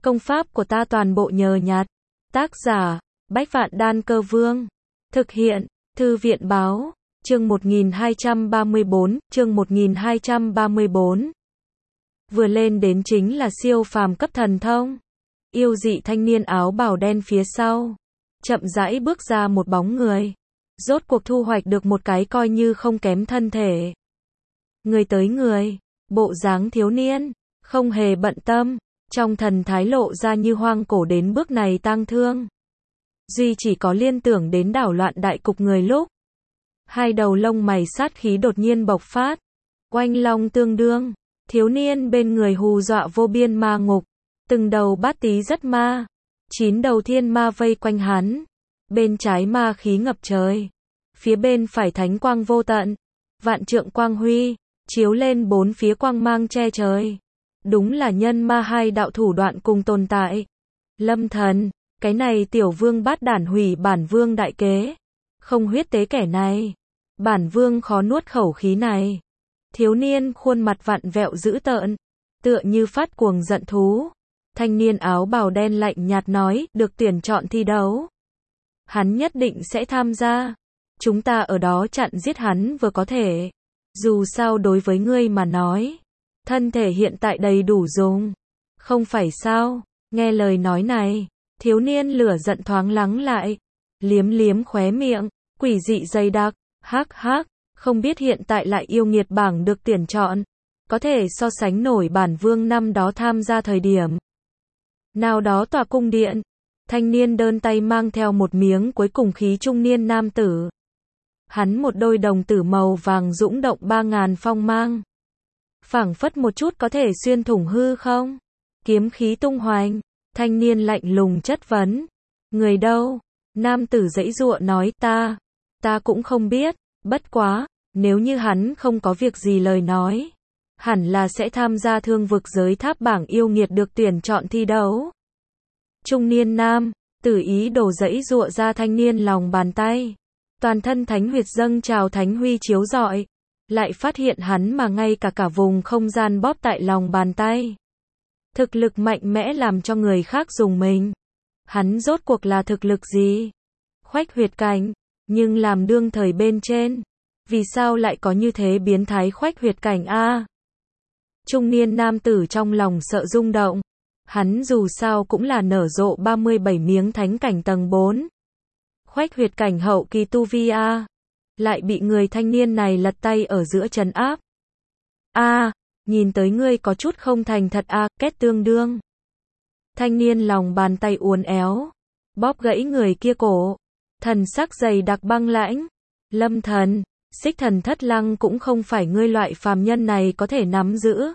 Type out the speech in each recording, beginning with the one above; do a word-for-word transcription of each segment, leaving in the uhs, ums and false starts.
Công pháp của ta toàn bộ nhờ nhặt. Tác giả, Bách Vạn Đan Cơ Vương. Thực hiện, Thư viện Báo. Chương một nghìn hai trăm ba mươi bốn, chương một nghìn hai trăm ba mươi bốn. Vừa lên đến chính là siêu phàm cấp thần thông. Yêu dị thanh niên áo bào đen phía sau. Chậm rãi bước ra một bóng người. Rốt cuộc thu hoạch được một cái coi như không kém thân thể. Người tới người, bộ dáng thiếu niên, không hề bận tâm, trong thần thái lộ ra như hoang cổ đến bước này tang thương. Duy chỉ có liên tưởng đến đảo loạn đại cục người lúc. Hai đầu lông mày sát khí đột nhiên bộc phát. Oanh long tương đương, thiếu niên bên người hù dọa vô biên ma ngục. Từng đầu bát tí rất ma. Chín đầu thiên ma vây quanh hắn. Bên trái ma khí ngập trời. Phía bên phải thánh quang vô tận. Vạn trượng quang huy, chiếu lên bốn phía quang mang che trời. Đúng là nhân ma hai đạo thủ đoạn cùng tồn tại. Lâm thần, cái này tiểu vương bát đản hủy bản vương đại kế. Không huyết tế kẻ này. Bản vương khó nuốt khẩu khí này. Thiếu niên khuôn mặt vặn vẹo dữ tợn. Tựa như phát cuồng giận thú. Thanh niên áo bào đen lạnh nhạt nói, được tuyển chọn thi đấu. Hắn nhất định sẽ tham gia. Chúng ta ở đó chặn giết hắn vừa có thể. Dù sao đối với ngươi mà nói, thân thể hiện tại đầy đủ dùng. Không phải sao? Nghe lời nói này, thiếu niên lửa giận thoáng lắng lại. Liếm liếm khóe miệng, quỷ dị dày đặc, hắc hắc, không biết hiện tại lại yêu nghiệt bảng được tuyển chọn. Có thể so sánh nổi bản vương năm đó tham gia thời điểm. Nào đó tòa cung điện, thanh niên đơn tay mang theo một miếng cuối cùng khí trung niên nam tử. Hắn một đôi đồng tử màu vàng dũng động ba ngàn phong mang. Phảng phất một chút có thể xuyên thủng hư không? Kiếm khí tung hoành, thanh niên lạnh lùng chất vấn. Người đâu? Nam tử giãy giụa nói ta, ta cũng không biết, bất quá, nếu như hắn không có việc gì lời nói. Hẳn là sẽ tham gia thương vực giới tháp bảng yêu nghiệt được tuyển chọn thi đấu. Trung niên nam, tử ý đồ giãy giụa ra thanh niên lòng bàn tay. Toàn thân thánh huyệt dâng trào thánh huy chiếu rọi. Lại phát hiện hắn mà ngay cả cả vùng không gian bóp tại lòng bàn tay. Thực lực mạnh mẽ làm cho người khác dùng mình. Hắn rốt cuộc là thực lực gì? Khoách huyệt cảnh, nhưng làm đương thời bên trên. Vì sao lại có như thế biến thái khoách huyệt cảnh a? Trung niên nam tử trong lòng sợ rung động. Hắn dù sao cũng là nở rộ ba mươi bảy miếng thánh cảnh tầng bốn. Khoách huyệt cảnh hậu kỳ tu vi a, lại bị người thanh niên này lật tay ở giữa trấn áp. A, nhìn tới ngươi có chút không thành thật a, kết tương đương. Thanh niên lòng bàn tay uốn éo, bóp gãy người kia cổ, thần sắc dày đặc băng lãnh. Lâm thần, xích thần thất lăng cũng không phải ngươi loại phàm nhân này có thể nắm giữ.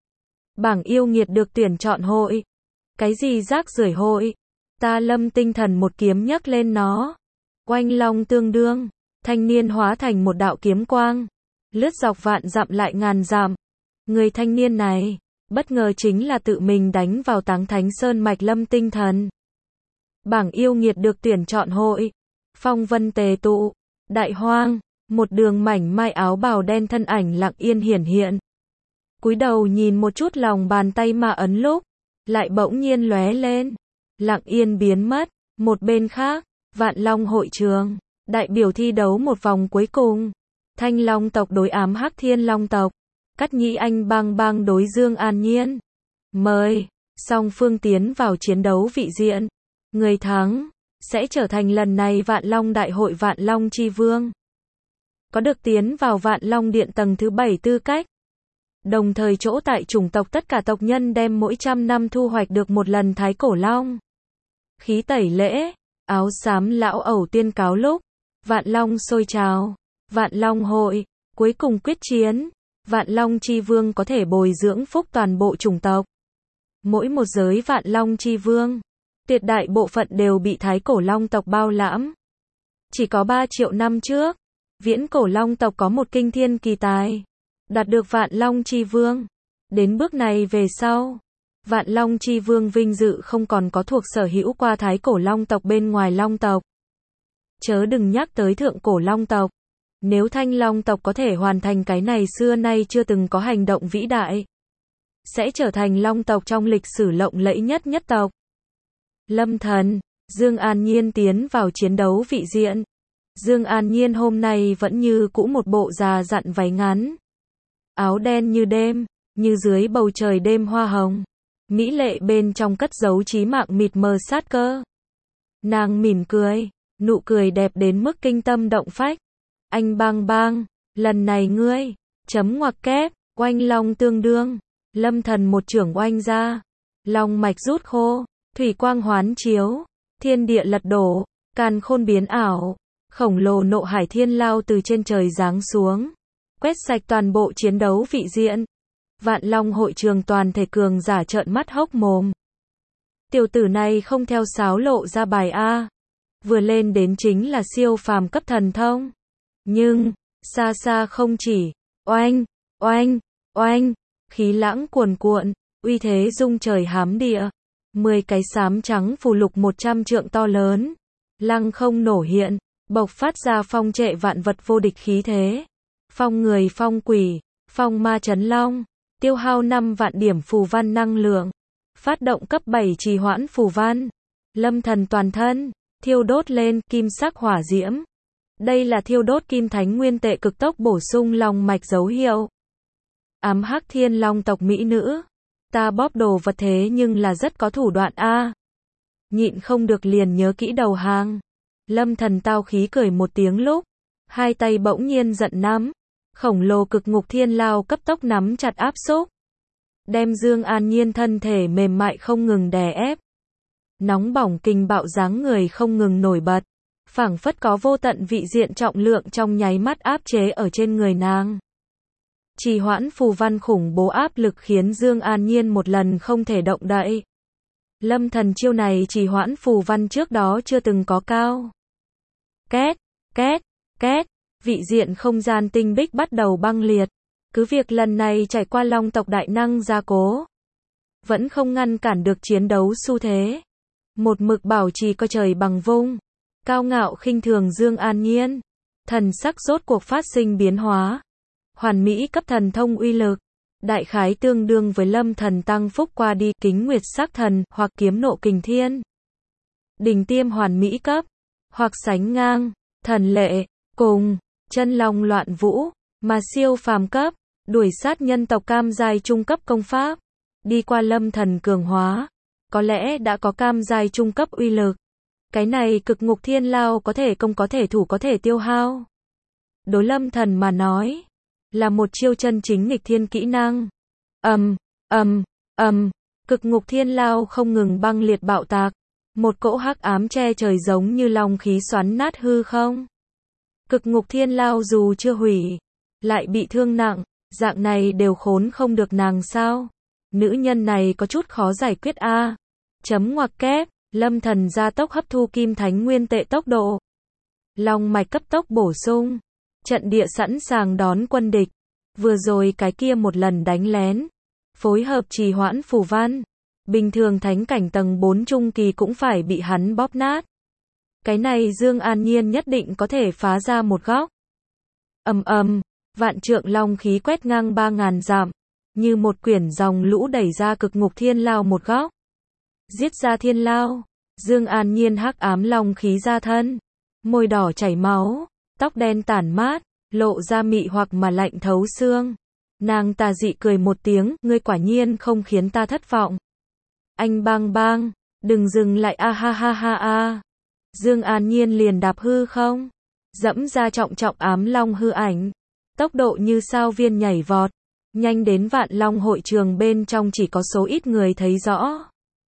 Bảng yêu nghiệt được tuyển chọn hội. Cái gì rác rưởi hội? Ta Lâm tinh thần một kiếm nhấc lên nó. Oanh long tương đương, thanh niên hóa thành một đạo kiếm quang, lướt dọc vạn dặm lại ngàn dặm. Người thanh niên này, bất ngờ chính là tự mình đánh vào Táng Thánh Sơn mạch Lâm tinh thần. Bảng yêu nghiệt được tuyển chọn hội. Phong vân tề tụ, đại hoang, một đường mảnh mai áo bào đen thân ảnh lặng yên hiển hiện. Cúi đầu nhìn một chút lòng bàn tay ma ấn lúc, lại bỗng nhiên lóe lên, lặng yên biến mất. Một bên khác, Vạn Long hội trường, đại biểu thi đấu một vòng cuối cùng. Thanh Long tộc đối ám Hắc Thiên Long tộc, Cắt Nhĩ Anh bang bang đối Dương An Nhiên. Mời, song phương tiến vào chiến đấu vị diện. Người thắng sẽ trở thành lần này Vạn Long đại hội Vạn Long chi vương. Có được tiến vào Vạn Long điện tầng thứ bảy tư cách. Đồng thời chỗ tại chủng tộc tất cả tộc nhân đem mỗi trăm năm thu hoạch được một lần thái cổ long. Khí tẩy lễ, áo xám lão ẩu tuyên cáo lúc, Vạn Long sôi trào, Vạn Long hội, cuối cùng quyết chiến, Vạn Long chi vương có thể bồi dưỡng phúc toàn bộ chủng tộc. Mỗi một giới Vạn Long chi vương, tuyệt đại bộ phận đều bị thái cổ long tộc bao lãm. Chỉ có ba triệu năm trước, viễn cổ long tộc có một kinh thiên kỳ tài, đạt được Vạn Long chi vương. Đến bước này về sau, Vạn Long chi vương vinh dự không còn có thuộc sở hữu qua thái cổ long tộc bên ngoài long tộc. Chớ đừng nhắc tới thượng cổ long tộc. Nếu thanh long tộc có thể hoàn thành cái này xưa nay chưa từng có hành động vĩ đại, sẽ trở thành long tộc trong lịch sử lộng lẫy nhất nhất tộc. Lâm Thần, Dương An Nhiên tiến vào chiến đấu vị diện. Dương An Nhiên hôm nay vẫn như cũ một bộ già dặn váy ngắn, áo đen như đêm, như dưới bầu trời đêm hoa hồng. Mỹ lệ bên trong cất giấu chí mạng mịt mờ sát cơ. Nàng mỉm cười, nụ cười đẹp đến mức kinh tâm động phách. Anh bang bang, lần này ngươi, chấm ngoặc kép, oanh long tương đương. Lâm Thần một chưởng oanh ra, long mạch rút khô, thủy quang hoán chiếu, thiên địa lật đổ, càn khôn biến ảo, khổng lồ nộ hải thiên lao từ trên trời giáng xuống, quét sạch toàn bộ chiến đấu vị diện. Vạn Long hội trường toàn thể cường giả trợn mắt hốc mồm. Tiểu tử này không theo sáo lộ ra bài A, vừa lên đến chính là siêu phàm cấp thần thông. Nhưng, xa xa không chỉ, oanh, oanh, oanh, khí lãng cuồn cuộn, uy thế rung trời hám địa. Mười cái xám trắng phù lục một trăm trượng to lớn, lăng không nổ hiện, bộc phát ra phong trệ vạn vật vô địch khí thế. Phong người phong quỷ, phong ma chấn long, tiêu hao năm vạn điểm phù văn năng lượng, phát động cấp bảy trì hoãn phù văn. Lâm Thần toàn thân thiêu đốt lên kim sắc hỏa diễm. Đây là thiêu đốt kim thánh nguyên tệ cực tốc bổ sung long mạch dấu hiệu. Ám hắc thiên long tộc mỹ nữ, ta bóp đồ vật thế nhưng là rất có thủ đoạn a. Nhịn không được liền nhớ kỹ đầu hàng. Lâm Thần tao khí cười một tiếng lúc, hai tay bỗng nhiên giận nắm, khổng lồ cực ngục thiên lao cấp tốc nắm chặt áp xúc, đem Dương An Nhiên thân thể mềm mại không ngừng đè ép. Nóng bỏng kinh bạo dáng người không ngừng nổi bật, phảng phất có vô tận vị diện trọng lượng trong nháy mắt áp chế ở trên người nàng. Trì hoãn phù văn khủng bố áp lực khiến Dương An Nhiên một lần không thể động đậy. Lâm Thần chiêu này trì hoãn phù văn trước đó chưa từng có cao. Két, két, két, vị diện không gian tinh bích bắt đầu băng liệt. Cứ việc lần này trải qua long tộc đại năng gia cố, vẫn không ngăn cản được chiến đấu xu thế. Một mực bảo trì coi trời bằng vung, cao ngạo khinh thường Dương An Nhiên, thần sắc rốt cuộc phát sinh biến hóa. Hoàn mỹ cấp thần thông uy lực, đại khái tương đương với Lâm Thần tăng phúc qua đi kính nguyệt sắc thần hoặc kiếm nộ kình thiên. Đỉnh tiêm hoàn mỹ cấp, hoặc sánh ngang, thần lệ, cùng, chân long loạn vũ, mà siêu phàm cấp, đuổi sát nhân tộc cam giai trung cấp công pháp. Đi qua Lâm Thần cường hóa, có lẽ đã có cam giai trung cấp uy lực. Cái này cực ngục thiên lao có thể công có thể thủ có thể tiêu hao. Đối Lâm Thần mà nói, là một chiêu chân chính nghịch thiên kỹ năng. Ầm, ầm, ầm, cực ngục thiên lao không ngừng băng liệt bạo tạc, một cỗ hắc ám che trời giống như long khí xoắn nát hư không. Cực ngục thiên lao dù chưa hủy, lại bị thương nặng, dạng này đều khốn không được nàng sao? Nữ nhân này có chút khó giải quyết a. À. Chấm ngoặc kép, Lâm Thần gia tốc hấp thu kim thánh nguyên tệ tốc độ. Long mạch cấp tốc bổ sung, trận địa sẵn sàng đón quân địch. Vừa rồi cái kia một lần đánh lén, phối hợp trì hoãn phù văn, bình thường thánh cảnh tầng bốn trung kỳ cũng phải bị hắn bóp nát. Cái này Dương An Nhiên nhất định có thể phá ra một góc. Ầm ầm, vạn trượng long khí quét ngang ba ngàn dặm, như một quyển dòng lũ đẩy ra cực ngục thiên lao một góc. Giết ra thiên lao, Dương An Nhiên hắc ám long khí ra thân, môi đỏ chảy máu, tóc đen tản mát, lộ ra mị hoặc mà lạnh thấu xương. Nàng tà dị cười một tiếng, ngươi quả nhiên không khiến ta thất vọng. Anh bang bang, đừng dừng lại a ha ha ha a. Dương An Nhiên liền đạp hư không, dẫm ra trọng trọng ám long hư ảnh, tốc độ như sao viên nhảy vọt, nhanh đến Vạn Long hội trường bên trong chỉ có số ít người thấy rõ.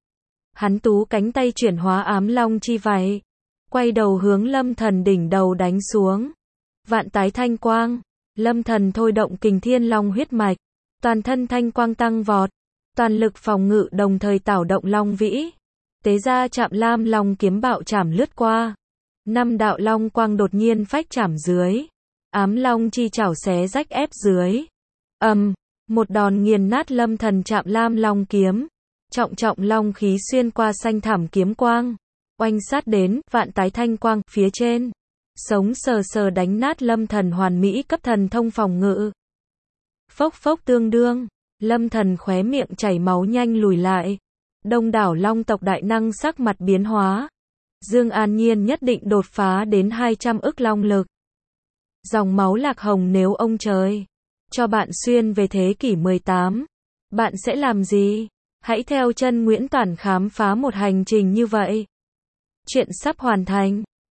Hắn tú cánh tay chuyển hóa ám long chi vảy, quay đầu hướng Lâm Thần đỉnh đầu đánh xuống. Vạn tái thanh quang, Lâm Thần thôi động kình thiên long huyết mạch, toàn thân thanh quang tăng vọt, toàn lực phòng ngự đồng thời tảo động long vĩ. Tế ra chạm lam long kiếm bạo chảm lướt qua. Năm đạo long quang đột nhiên phách chảm dưới. Ám long chi chảo xé rách ép dưới. Ầm, um, một đòn nghiền nát Lâm Thần chạm lam long kiếm. Trọng trọng long khí xuyên qua xanh thảm kiếm quang, oanh sát đến vạn tái thanh quang phía trên. Sống sờ sờ đánh nát Lâm Thần hoàn mỹ cấp thần thông phòng ngự. Phốc phốc tương đương, Lâm Thần khóe miệng chảy máu nhanh lùi lại. Đông đảo Long tộc đại năng sắc mặt biến hóa. Dương An Nhiên nhất định đột phá đến hai trăm ức long lực. Dòng máu Lạc Hồng, nếu ông trời cho bạn xuyên về thế kỷ mười tám, bạn sẽ làm gì? Hãy theo chân Nguyễn Toản khám phá một hành trình như vậy. Chuyện sắp hoàn thành.